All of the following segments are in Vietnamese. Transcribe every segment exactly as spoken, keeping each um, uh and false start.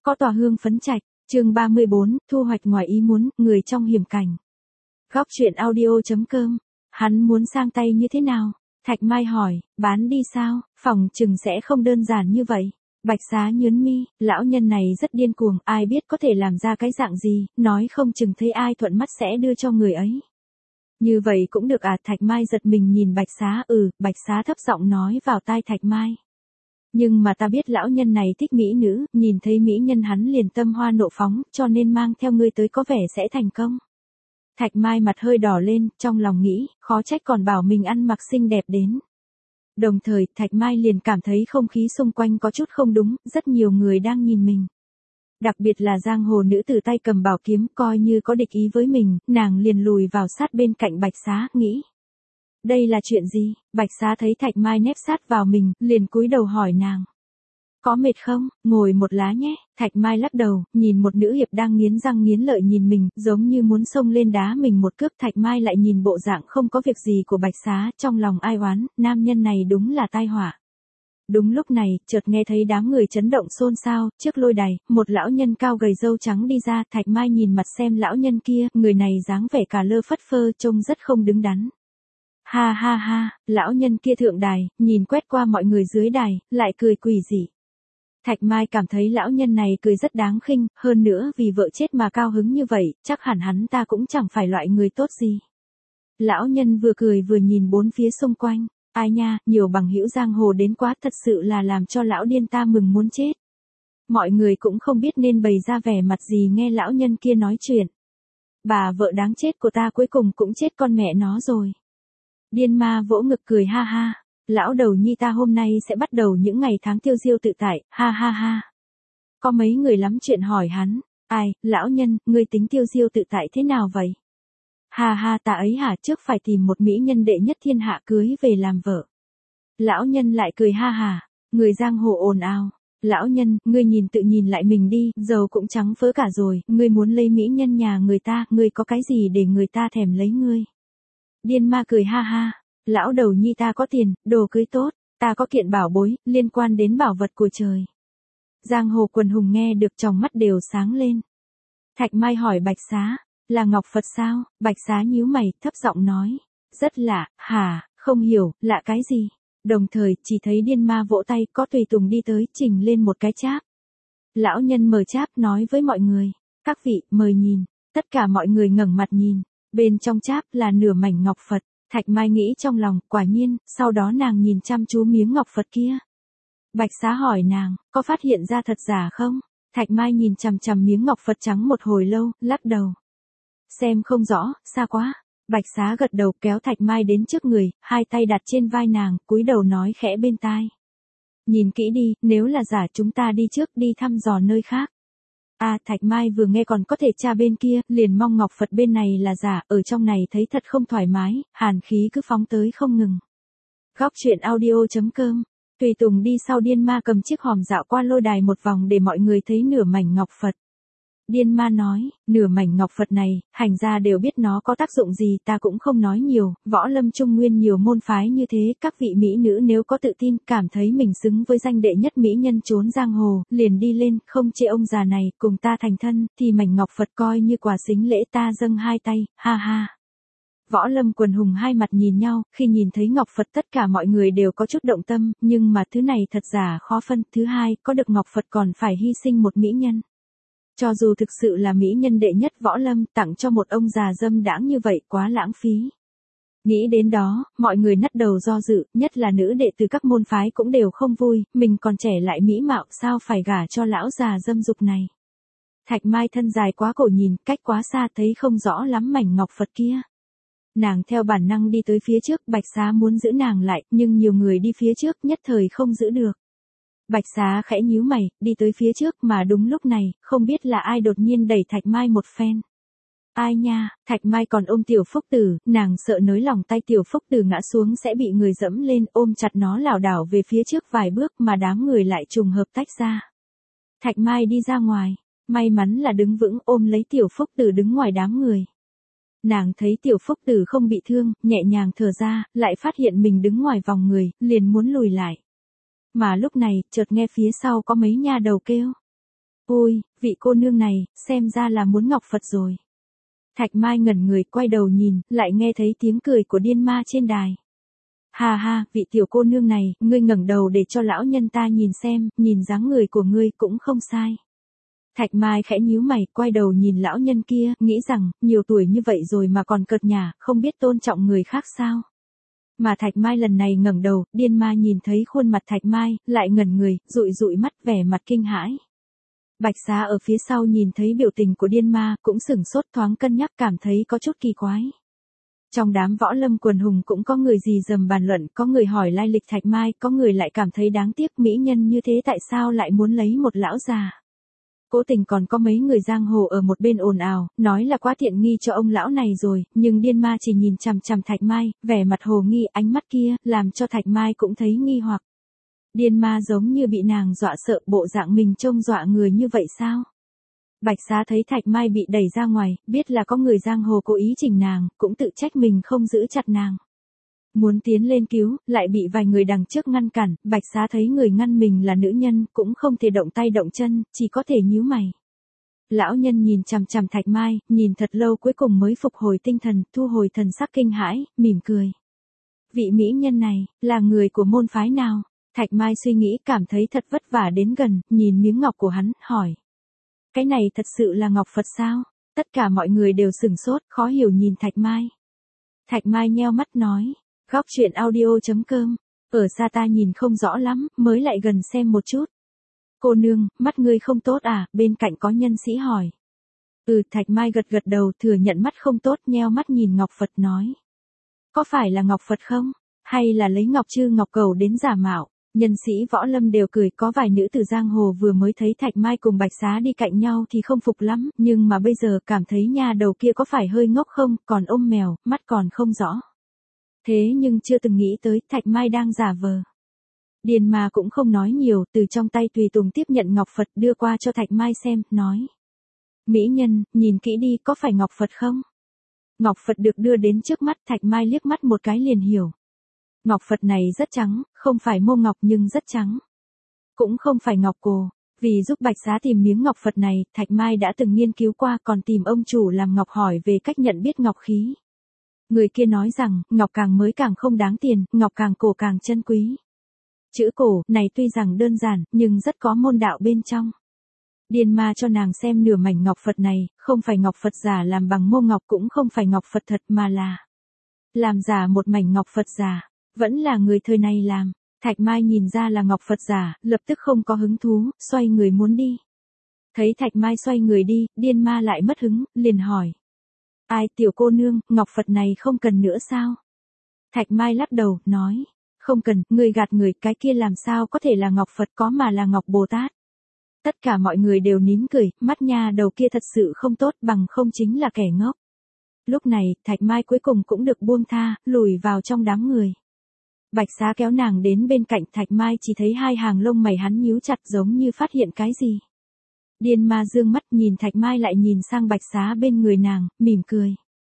Có tòa hương phấn trạch, chương ba mươi bốn, thu hoạch ngoài ý muốn, người trong hiểm cảnh. Góc truyện audio.com, hắn muốn sang tay như thế nào? Thạch Mai hỏi, bán đi sao? Phòng chừng sẽ không đơn giản như vậy. Bạch Xá nhớn mi, lão nhân này rất điên cuồng, ai biết có thể làm ra cái dạng gì, nói không chừng thấy ai thuận mắt sẽ đưa cho người ấy. Như vậy cũng được à? Thạch Mai giật mình nhìn Bạch Xá, ừ, Bạch Xá thấp giọng nói vào tai Thạch Mai. Nhưng mà ta biết lão nhân này thích mỹ nữ, nhìn thấy mỹ nhân hắn liền tâm hoa nộ phóng, cho nên mang theo ngươi tới có vẻ sẽ thành công. Thạch Mai mặt hơi đỏ lên, trong lòng nghĩ, khó trách còn bảo mình ăn mặc xinh đẹp đến. Đồng thời, Thạch Mai liền cảm thấy không khí xung quanh có chút không đúng, rất nhiều người đang nhìn mình. Đặc biệt là giang hồ nữ tử tay cầm bảo kiếm, coi như có địch ý với mình, nàng liền lùi vào sát bên cạnh Bạch Xá, nghĩ. Đây là chuyện gì? Bạch Xá thấy Thạch Mai nép sát vào mình, liền cúi đầu hỏi nàng. Có mệt không? Ngồi một lá nhé. Thạch Mai lắc đầu, nhìn một nữ hiệp đang nghiến răng nghiến lợi nhìn mình, giống như muốn xông lên đá mình một cước. Thạch Mai lại nhìn bộ dạng không có việc gì của Bạch Xá, trong lòng ai oán, nam nhân này đúng là tai họa. Đúng lúc này, chợt nghe thấy đám người chấn động xôn xao, trước lôi đài, một lão nhân cao gầy râu trắng đi ra. Thạch Mai nhìn mặt xem lão nhân kia, người này dáng vẻ cà lơ phất phơ, trông rất không đứng đắn. Ha ha ha, lão nhân kia thượng đài, nhìn quét qua mọi người dưới đài, lại cười quỷ dị. Thạch Mai cảm thấy lão nhân này cười rất đáng khinh, hơn nữa vì vợ chết mà cao hứng như vậy, chắc hẳn hắn ta cũng chẳng phải loại người tốt gì. Lão nhân vừa cười vừa nhìn bốn phía xung quanh, ai nha, nhiều bằng hữu giang hồ đến quá, thật sự là làm cho lão điên ta mừng muốn chết. Mọi người cũng không biết nên bày ra vẻ mặt gì nghe lão nhân kia nói chuyện. Bà vợ đáng chết của ta cuối cùng cũng chết con mẹ nó rồi. Điên ma vỗ ngực cười ha ha, lão đầu nhi ta hôm nay sẽ bắt đầu những ngày tháng tiêu diêu tự tại, ha ha ha. Có mấy người lắm chuyện hỏi hắn, ai, lão nhân, ngươi tính tiêu diêu tự tại thế nào vậy? Ha ha, ta ấy hả, trước phải tìm một mỹ nhân đệ nhất thiên hạ cưới về làm vợ. Lão nhân lại cười ha ha, người giang hồ ồn ào. Lão nhân, ngươi nhìn tự nhìn lại mình đi, dầu cũng trắng phớ cả rồi, ngươi muốn lấy mỹ nhân nhà người ta, ngươi có cái gì để người ta thèm lấy ngươi? Điên ma cười ha ha, lão đầu nhi ta có tiền, đồ cưới tốt, ta có kiện bảo bối, liên quan đến bảo vật của trời. Giang hồ quần hùng nghe được tròng mắt đều sáng lên. Thạch Mai hỏi Bạch Xá, là Ngọc Phật sao? Bạch Xá nhíu mày, thấp giọng nói, rất lạ, hả, không hiểu, lạ cái gì? Đồng thời, chỉ thấy điên ma vỗ tay, có tùy tùng đi tới, trình lên một cái cháp. Lão nhân mở cháp nói với mọi người, các vị, mời nhìn, tất cả mọi người ngẩng mặt nhìn. Bên trong cháp là nửa mảnh ngọc Phật, Thạch Mai nghĩ trong lòng, quả nhiên, sau đó nàng nhìn chăm chú miếng ngọc Phật kia. Bạch Xá hỏi nàng, có phát hiện ra thật giả không? Thạch Mai nhìn chằm chằm miếng ngọc Phật trắng một hồi lâu, lắc đầu. Xem không rõ, xa quá. Bạch Xá gật đầu kéo Thạch Mai đến trước người, hai tay đặt trên vai nàng, cúi đầu nói khẽ bên tai. Nhìn kỹ đi, nếu là giả chúng ta đi trước đi thăm dò nơi khác. À, Thạch Mai vừa nghe còn có thể tra bên kia, liền mong ngọc Phật bên này là giả, ở trong này thấy thật không thoải mái, hàn khí cứ phóng tới không ngừng. Góc truyện audio.com, tùy tùng đi sau điên ma cầm chiếc hòm dạo qua lôi đài một vòng để mọi người thấy nửa mảnh ngọc Phật. Điên ma nói, nửa mảnh ngọc Phật này, hành gia đều biết nó có tác dụng gì, ta cũng không nói nhiều, võ lâm trung nguyên nhiều môn phái như thế, các vị mỹ nữ nếu có tự tin, cảm thấy mình xứng với danh đệ nhất mỹ nhân trốn giang hồ, liền đi lên, không chê ông già này, cùng ta thành thân, thì mảnh ngọc Phật coi như quà sính lễ ta dâng hai tay, ha ha. Võ lâm quần hùng hai mặt nhìn nhau, khi nhìn thấy ngọc Phật tất cả mọi người đều có chút động tâm, nhưng mà thứ này thật giả khó phân, thứ hai, có được ngọc Phật còn phải hy sinh một mỹ nhân. Cho dù thực sự là mỹ nhân đệ nhất võ lâm, tặng cho một ông già dâm đãng như vậy quá lãng phí. Nghĩ đến đó, mọi người nắt đầu do dự, nhất là nữ đệ từ các môn phái cũng đều không vui, mình còn trẻ lại mỹ mạo sao phải gả cho lão già dâm dục này. Thạch Mai thân dài quá cổ nhìn, cách quá xa thấy không rõ lắm mảnh ngọc Phật kia. Nàng theo bản năng đi tới phía trước, Bạch Xá muốn giữ nàng lại, nhưng nhiều người đi phía trước nhất thời không giữ được. Bạch Xá khẽ nhíu mày, đi tới phía trước mà đúng lúc này, không biết là ai đột nhiên đẩy Thạch Mai một phen. Ai nha, Thạch Mai còn ôm Tiểu Phúc Tử, nàng sợ nới lòng tay Tiểu Phúc Tử ngã xuống sẽ bị người dẫm lên, ôm chặt nó lảo đảo về phía trước vài bước mà đám người lại trùng hợp tách ra. Thạch Mai đi ra ngoài, may mắn là đứng vững ôm lấy Tiểu Phúc Tử đứng ngoài đám người. Nàng thấy Tiểu Phúc Tử không bị thương, nhẹ nhàng thở ra, lại phát hiện mình đứng ngoài vòng người, liền muốn lùi lại. Mà lúc này, chợt nghe phía sau có mấy nha đầu kêu. Ôi, vị cô nương này, xem ra là muốn ngọc Phật rồi. Thạch Mai ngẩn người quay đầu nhìn, lại nghe thấy tiếng cười của điên ma trên đài. Ha ha, vị tiểu cô nương này, ngươi ngẩng đầu để cho lão nhân ta nhìn xem, nhìn dáng người của ngươi cũng không sai. Thạch Mai khẽ nhíu mày, quay đầu nhìn lão nhân kia, nghĩ rằng, nhiều tuổi như vậy rồi mà còn cợt nhả, không biết tôn trọng người khác sao. Mà Thạch Mai lần này ngẩng đầu, điên ma nhìn thấy khuôn mặt Thạch Mai, lại ngẩn người, dụi dụi mắt vẻ mặt kinh hãi. Bạch Xá ở phía sau nhìn thấy biểu tình của điên ma, cũng sửng sốt thoáng cân nhắc cảm thấy có chút kỳ quái. Trong đám võ lâm quần hùng cũng có người gì dầm bàn luận, có người hỏi lai lịch Thạch Mai, có người lại cảm thấy đáng tiếc mỹ nhân như thế tại sao lại muốn lấy một lão già. Cố tình còn có mấy người giang hồ ở một bên ồn ào, nói là quá tiện nghi cho ông lão này rồi, nhưng điên ma chỉ nhìn chằm chằm Thạch Mai, vẻ mặt hồ nghi, ánh mắt kia, làm cho Thạch Mai cũng thấy nghi hoặc. Điên ma giống như bị nàng dọa sợ, bộ dạng mình trông dọa người như vậy sao? Bạch Xá thấy Thạch Mai bị đẩy ra ngoài, biết là có người giang hồ cố ý chỉnh nàng, cũng tự trách mình không giữ chặt nàng. Muốn tiến lên cứu, lại bị vài người đằng trước ngăn cản, Bạch Xá thấy người ngăn mình là nữ nhân, cũng không thể động tay động chân, chỉ có thể nhíu mày. Lão nhân nhìn chằm chằm Thạch Mai, nhìn thật lâu cuối cùng mới phục hồi tinh thần, thu hồi thần sắc kinh hãi, mỉm cười. Vị mỹ nhân này, là người của môn phái nào? Thạch Mai suy nghĩ cảm thấy thật vất vả đến gần, nhìn miếng ngọc của hắn, hỏi. Cái này thật sự là ngọc Phật sao? Tất cả mọi người đều sửng sốt, khó hiểu nhìn Thạch Mai. Thạch Mai nheo mắt nói. Góc truyện audio.com. Ở xa ta nhìn không rõ lắm, mới lại gần xem một chút. Cô nương, mắt ngươi không tốt à? Bên cạnh có nhân sĩ hỏi. Ừ, Thạch Mai gật gật đầu, thừa nhận mắt không tốt, nheo mắt nhìn ngọc Phật nói. Có phải là ngọc Phật không? Hay là lấy ngọc chư ngọc cầu đến giả mạo? Nhân sĩ võ lâm đều cười, có vài nữ từ giang hồ vừa mới thấy Thạch Mai cùng Bạch Xá đi cạnh nhau thì không phục lắm, nhưng mà bây giờ cảm thấy nha đầu kia có phải hơi ngốc không, còn ôm mèo, mắt còn không rõ. Thế nhưng chưa từng nghĩ tới Thạch Mai đang giả vờ. Điền mà cũng không nói nhiều, từ trong tay tùy tùng tiếp nhận ngọc Phật đưa qua cho Thạch Mai xem, nói. Mỹ nhân, nhìn kỹ đi, có phải ngọc Phật không? Ngọc Phật được đưa đến trước mắt, Thạch Mai liếc mắt một cái liền hiểu. Ngọc Phật này rất trắng, không phải mô ngọc nhưng rất trắng. Cũng không phải ngọc cồ. Vì giúp Bạch Xá tìm miếng ngọc Phật này, Thạch Mai đã từng nghiên cứu qua, còn tìm ông chủ làm ngọc hỏi về cách nhận biết ngọc khí. Người kia nói rằng, ngọc càng mới càng không đáng tiền, ngọc càng cổ càng chân quý. Chữ cổ này tuy rằng đơn giản, nhưng rất có môn đạo bên trong. Điền ma cho nàng xem nửa mảnh ngọc Phật này, không phải ngọc Phật giả làm bằng mô ngọc, cũng không phải ngọc Phật thật mà là làm giả một mảnh ngọc Phật giả. Vẫn là người thời này làm. Thạch Mai nhìn ra là ngọc Phật giả, lập tức không có hứng thú, xoay người muốn đi. Thấy Thạch Mai xoay người đi, điên ma lại mất hứng, liền hỏi. Ai tiểu cô nương, ngọc Phật này không cần nữa sao? Thạch Mai lắc đầu, nói. Không cần, người gạt người, cái kia làm sao có thể là ngọc Phật, có mà là ngọc Bồ Tát. Tất cả mọi người đều nín cười, mắt nha đầu kia thật sự không tốt, bằng không chính là kẻ ngốc. Lúc này, Thạch Mai cuối cùng cũng được buông tha, lùi vào trong đám người. Bạch Xá kéo nàng đến bên cạnh Thạch Mai, chỉ thấy hai hàng lông mày hắn nhíu chặt giống như phát hiện cái gì. Điên ma dương mắt nhìn Thạch Mai lại nhìn sang Bạch Xá bên người nàng, mỉm cười.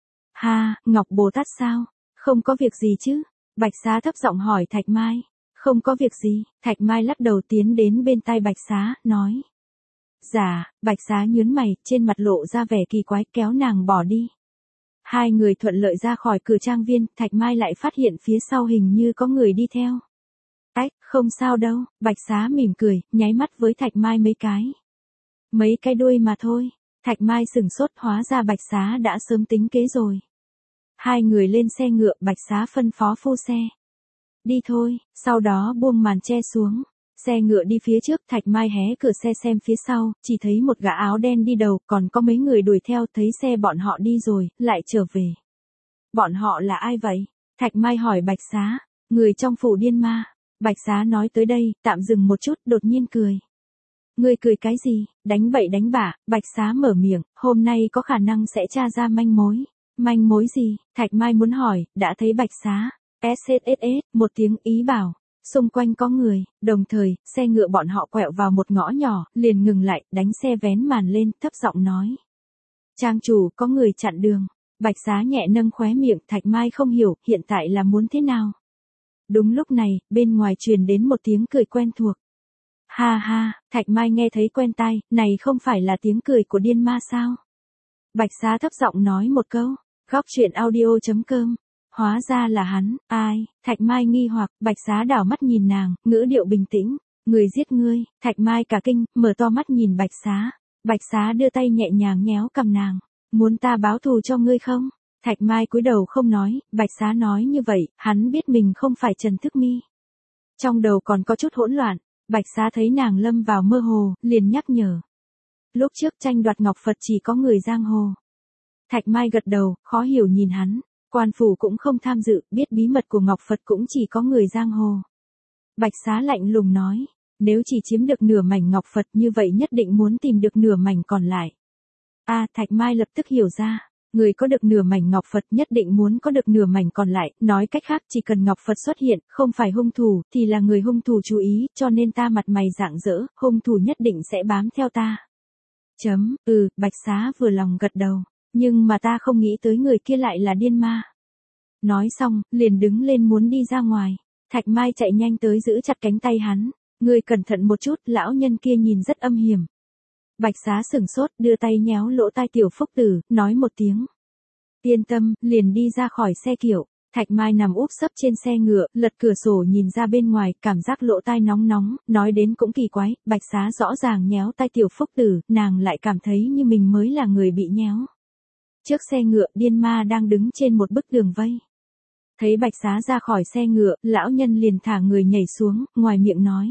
Ha, Ngọc Bồ Tát sao? Không có việc gì chứ? Bạch Xá thấp giọng hỏi Thạch Mai. Không có việc gì, Thạch Mai lắc đầu tiến đến bên tai Bạch Xá, nói. Dạ, Bạch Xá nhướng mày, trên mặt lộ ra vẻ kỳ quái, kéo nàng bỏ đi. Hai người thuận lợi ra khỏi cửa trang viên, Thạch Mai lại phát hiện phía sau hình như có người đi theo. Ách, không sao đâu, Bạch Xá mỉm cười, nháy mắt với Thạch Mai mấy cái. Mấy cái đuôi mà thôi, Thạch Mai sửng sốt, hóa ra Bạch Xá đã sớm tính kế rồi. Hai người lên xe ngựa, Bạch Xá phân phó phu xe. Đi thôi, sau đó buông màn che xuống. Xe ngựa đi phía trước, Thạch Mai hé cửa xe xem phía sau, chỉ thấy một gã áo đen đi đầu, còn có mấy người đuổi theo, thấy xe bọn họ đi rồi, lại trở về. Bọn họ là ai vậy? Thạch Mai hỏi Bạch Xá, người trong phủ điên ma. Bạch Xá nói tới đây, tạm dừng một chút, đột nhiên cười. Ngươi cười cái gì? Đánh bậy đánh bạ, Bạch Xá mở miệng, hôm nay có khả năng sẽ tra ra manh mối. Manh mối gì? Thạch Mai muốn hỏi, đã thấy Bạch Xá. ét ét ét ét, một tiếng ý bảo. Xung quanh có người, đồng thời, xe ngựa bọn họ quẹo vào một ngõ nhỏ, liền ngừng lại, đánh xe vén màn lên, thấp giọng nói. Trang chủ, có người chặn đường. Bạch Xá nhẹ nâng khóe miệng, Thạch Mai không hiểu, hiện tại là muốn thế nào. Đúng lúc này, bên ngoài truyền đến một tiếng cười quen thuộc. Ha ha, Thạch Mai nghe thấy quen tai, này không phải là tiếng cười của điên ma sao? Bạch Xá thấp giọng nói một câu, góc chuyện audio.com. Hóa ra là hắn, ai? Thạch Mai nghi hoặc, Bạch Xá đảo mắt nhìn nàng, ngữ điệu bình tĩnh, người giết ngươi. Thạch Mai cả kinh, mở to mắt nhìn Bạch Xá. Bạch Xá đưa tay nhẹ nhàng nhéo cầm nàng, muốn ta báo thù cho ngươi không? Thạch Mai cúi đầu không nói, Bạch Xá nói như vậy, hắn biết mình không phải Trần Thức Mi. Trong đầu còn có chút hỗn loạn, Bạch Xá thấy nàng lâm vào mơ hồ, liền nhắc nhở. Lúc trước tranh đoạt ngọc Phật chỉ có người giang hồ. Thạch Mai gật đầu, khó hiểu nhìn hắn, quan phủ cũng không tham dự, biết bí mật của ngọc Phật cũng chỉ có người giang hồ. Bạch Xá lạnh lùng nói, nếu chỉ chiếm được nửa mảnh ngọc Phật như vậy nhất định muốn tìm được nửa mảnh còn lại. A, à, Thạch Mai lập tức hiểu ra, người có được nửa mảnh ngọc Phật nhất định muốn có được nửa mảnh còn lại, nói cách khác chỉ cần ngọc Phật xuất hiện, không phải hung thủ, thì là người hung thủ chú ý, cho nên ta mặt mày rạng rỡ, hung thủ nhất định sẽ bám theo ta. Chấm, ừ, Bạch Xá vừa lòng gật đầu, nhưng mà ta không nghĩ tới người kia lại là điên ma. Nói xong, liền đứng lên muốn đi ra ngoài, Thạch Mai chạy nhanh tới giữ chặt cánh tay hắn, ngươi cẩn thận một chút, lão nhân kia nhìn rất âm hiểm. Bạch Xá sửng sốt, đưa tay nhéo lỗ tai Tiểu Phúc Tử, nói một tiếng. Yên tâm, liền đi ra khỏi xe kiệu. Thạch Mai nằm úp sấp trên xe ngựa, lật cửa sổ nhìn ra bên ngoài, cảm giác lỗ tai nóng nóng, nói đến cũng kỳ quái, Bạch Xá rõ ràng nhéo tai Tiểu Phúc Tử, nàng lại cảm thấy như mình mới là người bị nhéo. Trước xe ngựa, điên ma đang đứng trên một bức tường vây. Thấy Bạch Xá ra khỏi xe ngựa, lão nhân liền thả người nhảy xuống, ngoài miệng nói.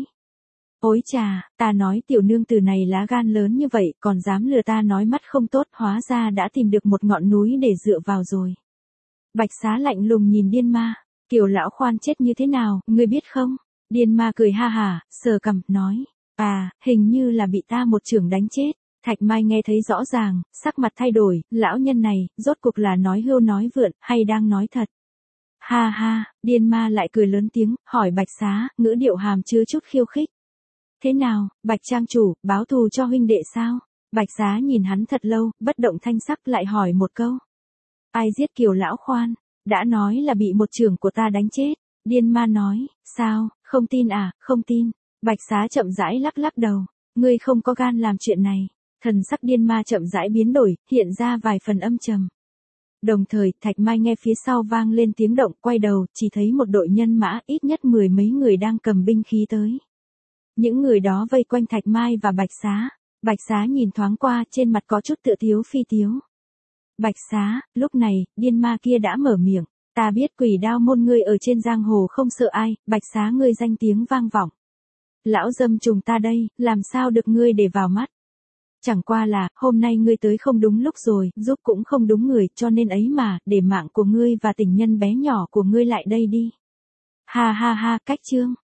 Ôi chà, ta nói tiểu nương tử này lá gan lớn như vậy, còn dám lừa ta nói mắt không tốt, hóa ra đã tìm được một ngọn núi để dựa vào rồi. Bạch Xá lạnh lùng nhìn điên ma, Kiều lão khoan chết như thế nào, ngươi biết không? Điên ma cười ha hả, sờ cằm, nói, à, hình như là bị ta một chưởng đánh chết. Thạch Mai nghe thấy rõ ràng, sắc mặt thay đổi, lão nhân này, rốt cuộc là nói hưu nói vượn, hay đang nói thật? Ha ha, điên ma lại cười lớn tiếng, hỏi Bạch Xá, ngữ điệu hàm chứa chút khiêu khích. Thế nào, Bạch trang chủ, báo thù cho huynh đệ sao? Bạch Xá nhìn hắn thật lâu, bất động thanh sắc lại hỏi một câu. Ai giết Kiều lão khoan? Đã nói là bị một trưởng của ta đánh chết. Điên ma nói, sao, không tin à, không tin. Bạch Xá chậm rãi lắc lắc đầu, ngươi không có gan làm chuyện này. Thần sắc điên ma chậm rãi biến đổi, hiện ra vài phần âm trầm. Đồng thời, Thạch Mai nghe phía sau vang lên tiếng động, quay đầu, chỉ thấy một đội nhân mã, ít nhất mười mấy người đang cầm binh khí tới. Những người đó vây quanh Thạch Mai và Bạch Xá. Bạch Xá nhìn thoáng qua, trên mặt có chút tựa thiếu phi tiếu. Bạch Xá, lúc này, điên ma kia đã mở miệng. Ta biết Quỷ Đao môn ngươi ở trên giang hồ không sợ ai, Bạch Xá ngươi danh tiếng vang vọng. Lão dâm trùng ta đây, làm sao được ngươi để vào mắt. Chẳng qua là, hôm nay ngươi tới không đúng lúc rồi, giúp cũng không đúng người, cho nên ấy mà, để mạng của ngươi và tình nhân bé nhỏ của ngươi lại đây đi. Ha ha ha, cách chương.